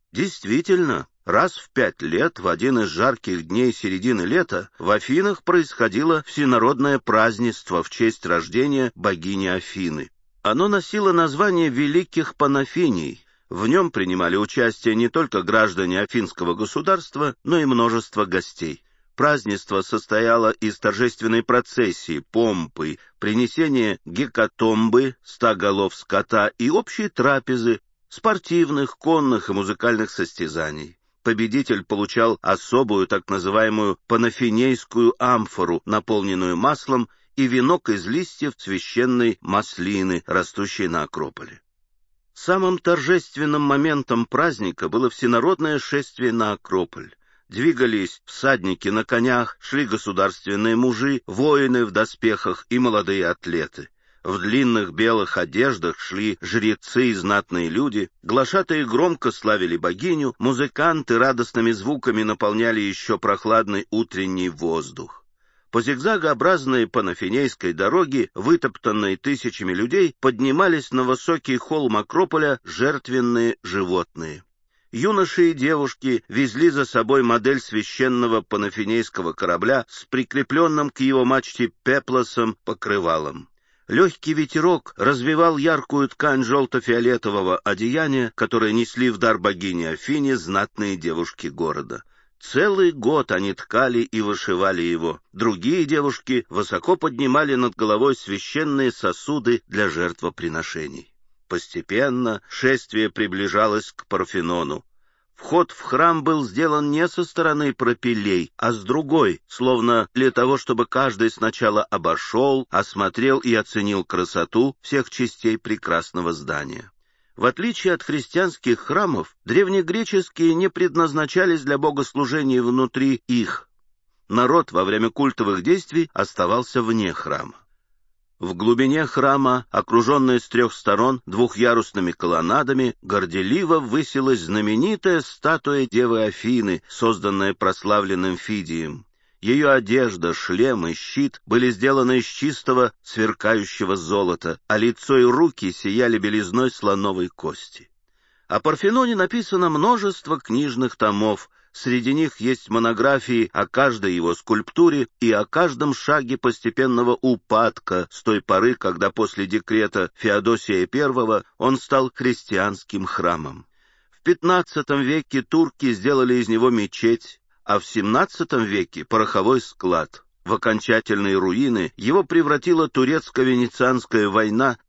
Действительно, раз в 5 лет, в один из жарких дней середины лета, в Афинах происходило всенародное празднество в честь рождения богини Афины. Оно носило название Великих Панафиний. В нем принимали участие не только граждане Афинского государства, но и множество гостей. Празднество состояло из торжественной процессии, помпы, принесения гекатомбы, 100 голов скота и общей трапезы, спортивных, конных и музыкальных состязаний. Победитель получал особую так называемую панафинейскую амфору, наполненную маслом, и венок из листьев священной маслины, растущей на Акрополе. Самым торжественным моментом праздника было всенародное шествие на Акрополь. Двигались всадники на конях, шли государственные мужи, воины в доспехах и молодые атлеты. В длинных белых одеждах шли жрецы и знатные люди, глашатаи громко славили богиню, музыканты радостными звуками наполняли еще прохладный утренний воздух. По зигзагообразной панафинейской дороге, вытоптанной тысячами людей, поднимались на высокий холм Акрополя жертвенные животные. Юноши и девушки везли за собой модель священного панафинейского корабля с прикрепленным к его мачте пеплосом покрывалом. Легкий ветерок развевал яркую ткань желто-фиолетового одеяния, которое несли в дар богине Афине знатные девушки города. Целый год они ткали и вышивали его. Другие девушки высоко поднимали над головой священные сосуды для жертвоприношений. Постепенно шествие приближалось к Парфенону. Вход в храм был сделан не со стороны пропилей, а с другой, словно для того, чтобы каждый сначала обошел, осмотрел и оценил красоту всех частей прекрасного здания. В отличие от христианских храмов, древнегреческие не предназначались для богослужения внутри их. Народ во время культовых действий оставался вне храма. В глубине храма, окруженная с 3 сторон двухъярусными колоннадами, горделиво высилась знаменитая статуя Девы Афины, созданная прославленным Фидием. Ее одежда, шлем и щит были сделаны из чистого сверкающего золота, а лицо и руки сияли белизной слоновой кости. О Парфеноне написано множество книжных томов. Среди них есть монографии о каждой его скульптуре и о каждом шаге постепенного упадка с той поры, когда после декрета Феодосия I он стал христианским храмом. В XV веке турки сделали из него мечеть, а в XVII веке пороховой склад. В окончательные руины его превратила турецко-венецианская война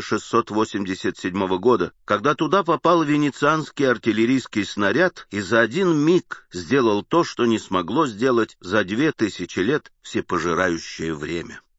1687 года, когда туда попал венецианский артиллерийский снаряд и за один миг сделал то, что не смогло сделать за 2000 лет всепожирающее время.